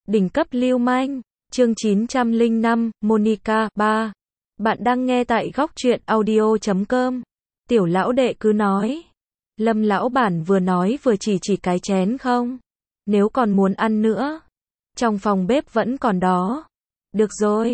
Đỉnh cấp lưu manh, chương 905, Monica, 3. Bạn đang nghe tại góc truyện audio.com. Tiểu lão đệ cứ nói. Lâm lão bản vừa nói vừa chỉ cái chén không. Nếu còn muốn ăn nữa. Trong phòng bếp vẫn còn đó. Được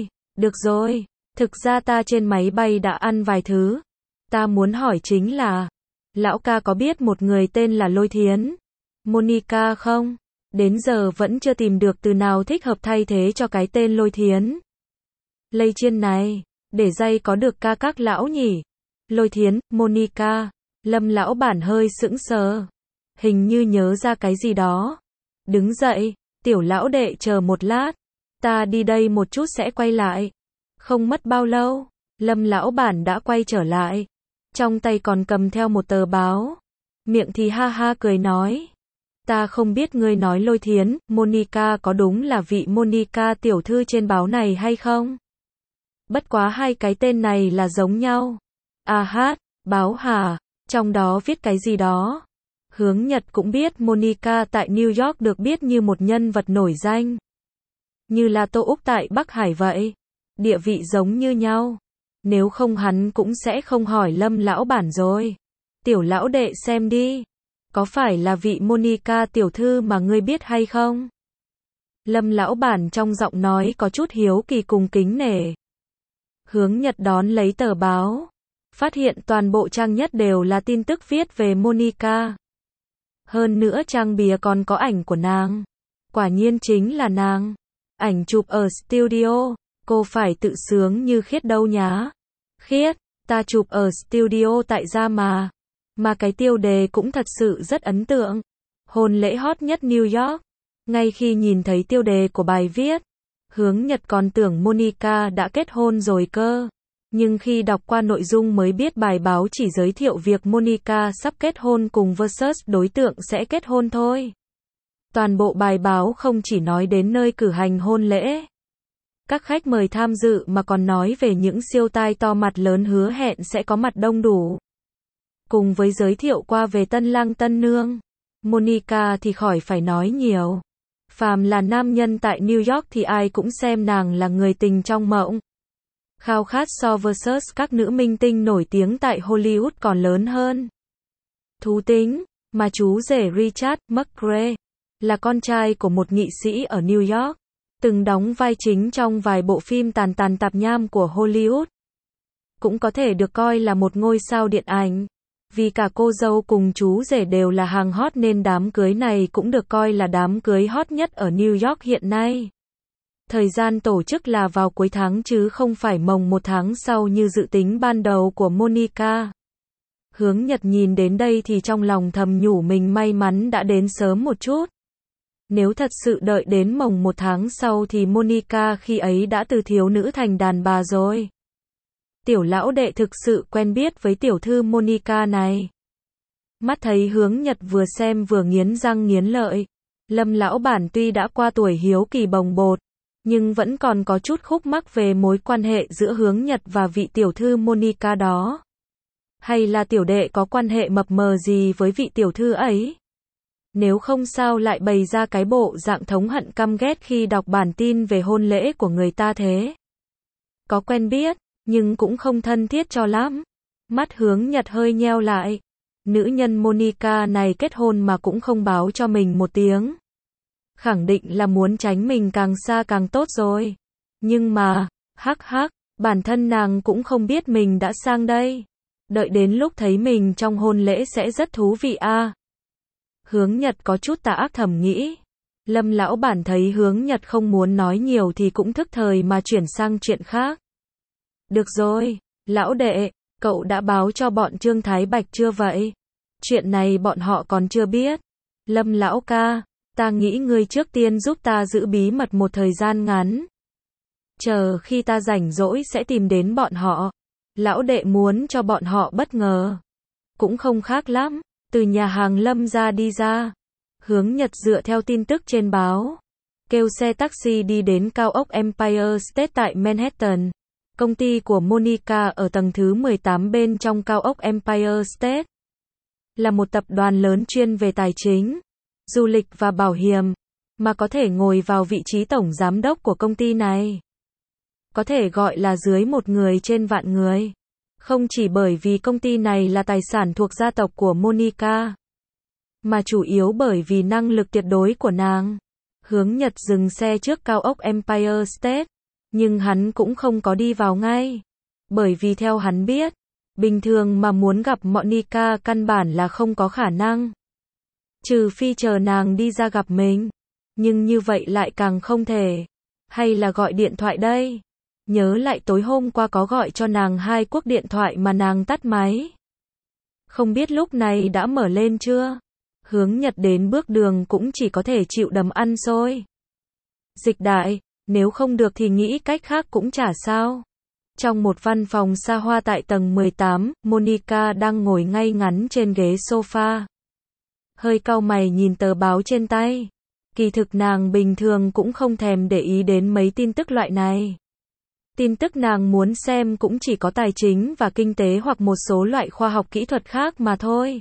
rồi. Thực ra ta trên máy bay đã ăn vài thứ. Ta muốn hỏi chính là, lão ca có biết một người tên là Lôi Thiến, Monica không? Đến giờ vẫn chưa tìm được từ nào thích hợp thay thế cho cái tên Lôi Thiến. Lây chiên này, để dây có được ca các lão nhỉ? Lôi Thiến, Monica, Lâm lão bản hơi sững sờ. Hình như nhớ ra cái gì đó. Đứng dậy, tiểu lão đệ chờ một lát. Ta đi đây một chút sẽ quay lại. Không mất bao lâu, Lâm lão bản đã quay trở lại. Trong tay còn cầm theo một tờ báo. Miệng thì ha ha cười nói. Ta không biết ngươi nói Lôi Thiến, Monica có đúng là vị Monica tiểu thư trên báo này hay không? Bất quá hai cái tên này là giống nhau. À hát, báo hả? Trong đó viết cái gì đó? Hướng Nhật cũng biết Monica tại New York được biết như một nhân vật nổi danh. Như là Tô Úc tại Bắc Hải vậy. Địa vị giống như nhau. Nếu không hắn cũng sẽ không hỏi Lâm lão bản rồi. Tiểu lão đệ xem đi. Có phải là vị Monica tiểu thư mà ngươi biết hay không? Lâm lão bản trong giọng nói có chút hiếu kỳ cùng kính nể. Hướng Nhật đón lấy tờ báo. Phát hiện toàn bộ trang nhất đều là tin tức viết về Monica. Hơn nữa trang bìa còn có ảnh của nàng. Quả nhiên chính là nàng. Ảnh chụp ở studio. Cô phải tự sướng như Khiết đâu nhá. Khiết, ta chụp ở studio tại gia mà. Mà cái tiêu đề cũng thật sự rất ấn tượng. Hôn lễ hot nhất New York. Ngay khi nhìn thấy tiêu đề của bài viết, Hướng Nhật còn tưởng Monica đã kết hôn rồi cơ. Nhưng khi đọc qua nội dung mới biết bài báo chỉ giới thiệu việc Monica sắp kết hôn cùng versus đối tượng sẽ kết hôn thôi. Toàn bộ bài báo không chỉ nói đến nơi cử hành hôn lễ, các khách mời tham dự mà còn nói về những siêu tai to mặt lớn hứa hẹn sẽ có mặt đông đủ. Cùng với giới thiệu qua về tân lang tân nương. Monica thì khỏi phải nói nhiều. Phàm là nam nhân tại New York thì ai cũng xem nàng là người tình trong mộng. Khao khát so versus các nữ minh tinh nổi tiếng tại Hollywood còn lớn hơn. Thú tính, mà chú rể Richard McRae là con trai của một nghị sĩ ở New York, từng đóng vai chính trong vài bộ phim tàn tạp nham của Hollywood. Cũng có thể được coi là một ngôi sao điện ảnh. Vì cả cô dâu cùng chú rể đều là hàng hot nên đám cưới này cũng được coi là đám cưới hot nhất ở New York hiện nay. Thời gian tổ chức là vào cuối tháng chứ không phải mồng 1 tháng sau như dự tính ban đầu của Monica. Hướng Nhật nhìn đến đây thì trong lòng thầm nhủ mình may mắn đã đến sớm một chút. Nếu thật sự đợi đến mồng 1 tháng sau thì Monica khi ấy đã từ thiếu nữ thành đàn bà rồi. Tiểu lão đệ thực sự quen biết với tiểu thư Monica này. Mắt thấy Hướng Nhật vừa xem vừa nghiến răng nghiến lợi. Lâm lão bản tuy đã qua tuổi hiếu kỳ bồng bột, nhưng vẫn còn có chút khúc mắc về mối quan hệ giữa Hướng Nhật và vị tiểu thư Monica đó. Hay là tiểu đệ có quan hệ mập mờ gì với vị tiểu thư ấy? Nếu không sao lại bày ra cái bộ dạng thống hận căm ghét khi đọc bản tin về hôn lễ của người ta thế? Có quen biết, nhưng cũng không thân thiết cho lắm. Mắt Hướng Nhật hơi nheo lại. Nữ nhân Monica này kết hôn mà cũng không báo cho mình một tiếng. Khẳng định là muốn tránh mình càng xa càng tốt rồi. Nhưng mà, hắc, bản thân nàng cũng không biết mình đã sang đây. Đợi đến lúc thấy mình trong hôn lễ sẽ rất thú vị à. Hướng Nhật có chút tà ác thầm nghĩ. Lâm lão bản thấy Hướng Nhật không muốn nói nhiều thì cũng thức thời mà chuyển sang chuyện khác. Được rồi, lão đệ, cậu đã báo cho bọn Trương Thái Bạch chưa vậy? Chuyện này bọn họ còn chưa biết. Lâm lão ca, ta nghĩ ngươi trước tiên giúp ta giữ bí mật một thời gian ngắn. Chờ khi ta rảnh rỗi sẽ tìm đến bọn họ. Lão đệ muốn cho bọn họ bất ngờ. Cũng không khác lắm, từ nhà hàng Lâm ra đi ra. Hướng Nhật dựa theo tin tức trên báo. Kêu xe taxi đi đến cao ốc Empire State tại Manhattan. Công ty của Monica ở tầng thứ 18 bên trong cao ốc Empire State. Là một tập đoàn lớn chuyên về tài chính, du lịch và bảo hiểm. mà có thể ngồi vào vị trí tổng giám đốc của công ty này. Có thể gọi là dưới một người trên vạn người. Không chỉ bởi vì công ty này là tài sản thuộc gia tộc của Monica, mà chủ yếu bởi vì năng lực tuyệt đối của nàng. Hướng Nhật dừng xe trước cao ốc Empire State, nhưng hắn cũng không có đi vào ngay. Bởi vì theo hắn biết, bình thường mà muốn gặp Monica căn bản là không có khả năng. Trừ phi chờ nàng đi ra gặp mình. Nhưng như vậy lại càng không thể. Hay là gọi điện thoại đây? Nhớ lại tối hôm qua có gọi cho nàng 2 cuộc điện thoại mà nàng tắt máy. Không biết lúc này đã mở lên chưa? Hướng Nhật đến bước đường cũng chỉ có thể chịu đấm ăn xôi. Dịch đại, nếu không được thì nghĩ cách khác cũng chả sao. Trong một văn phòng xa hoa tại tầng 18, Monica đang ngồi ngay ngắn trên ghế sofa. Hơi cau mày nhìn tờ báo trên tay. Kỳ thực nàng bình thường cũng không thèm để ý đến mấy tin tức loại này. Tin tức nàng muốn xem cũng chỉ có tài chính và kinh tế hoặc một số loại khoa học kỹ thuật khác mà thôi.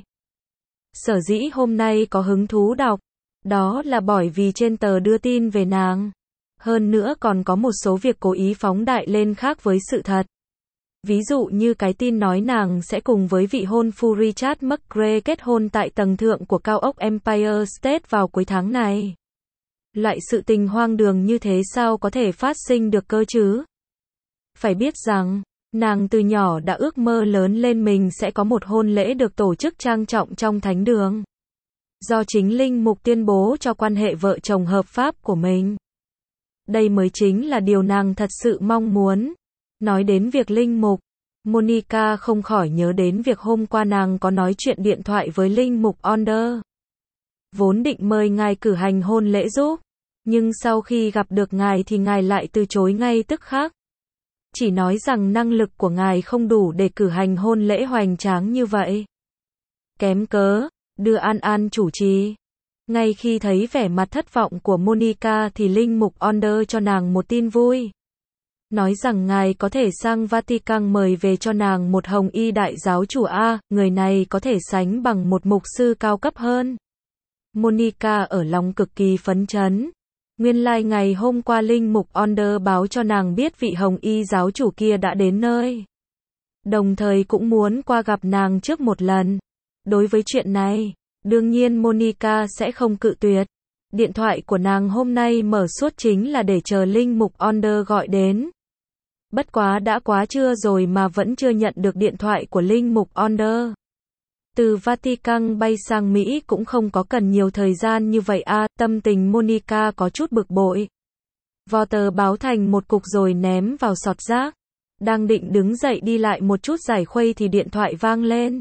Sở dĩ hôm nay có hứng thú đọc, đó là bởi vì trên tờ đưa tin về nàng. Hơn nữa còn có một số việc cố ý phóng đại lên khác với sự thật. Ví dụ như cái tin nói nàng sẽ cùng với vị hôn phu Richard McGray kết hôn tại tầng thượng của cao ốc Empire State vào cuối tháng này. Loại sự tình hoang đường như thế sao có thể phát sinh được cơ chứ? Phải biết rằng, nàng từ nhỏ đã ước mơ lớn lên mình sẽ có một hôn lễ được tổ chức trang trọng trong thánh đường. Do chính linh mục tuyên bố cho quan hệ vợ chồng hợp pháp của mình. Đây mới chính là điều nàng thật sự mong muốn. Nói đến việc linh mục, Monica không khỏi nhớ đến việc hôm qua nàng có nói chuyện điện thoại với linh mục Onder. Vốn định mời ngài cử hành hôn lễ giúp, nhưng sau khi gặp được ngài thì ngài lại từ chối ngay tức khắc. Chỉ nói rằng năng lực của ngài không đủ để cử hành hôn lễ hoành tráng như vậy. Kém cớ, đưa An An chủ trì. Ngay khi thấy vẻ mặt thất vọng của Monica thì linh mục Onder cho nàng một tin vui. Nói rằng ngài có thể sang Vatican mời về cho nàng một hồng y đại giáo chủ A, người này có thể sánh bằng một mục sư cao cấp hơn. Monica ở lòng cực kỳ phấn chấn. Nguyên lai ngày hôm qua linh mục Onder báo cho nàng biết vị hồng y giáo chủ kia đã đến nơi. Đồng thời cũng muốn qua gặp nàng trước một lần. Đối với chuyện này, đương nhiên Monica sẽ không cự tuyệt. Điện thoại của nàng hôm nay mở suốt chính là để chờ linh mục Onder gọi đến. Bất quá đã quá trưa rồi mà vẫn chưa nhận được điện thoại của linh mục Onder. Từ Vatican bay sang Mỹ cũng không có cần nhiều thời gian như vậy à, tâm tình Monica có chút bực bội. Vò tờ báo thành một cục rồi ném vào sọt rác. Đang định đứng dậy đi lại một chút giải khuây thì điện thoại vang lên.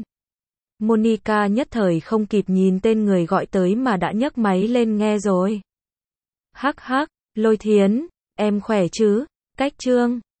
Monica nhất thời không kịp nhìn tên người gọi tới mà đã nhấc máy lên nghe rồi. Hắc hắc, Lôi Thiến, em khỏe chứ? Cách Trương,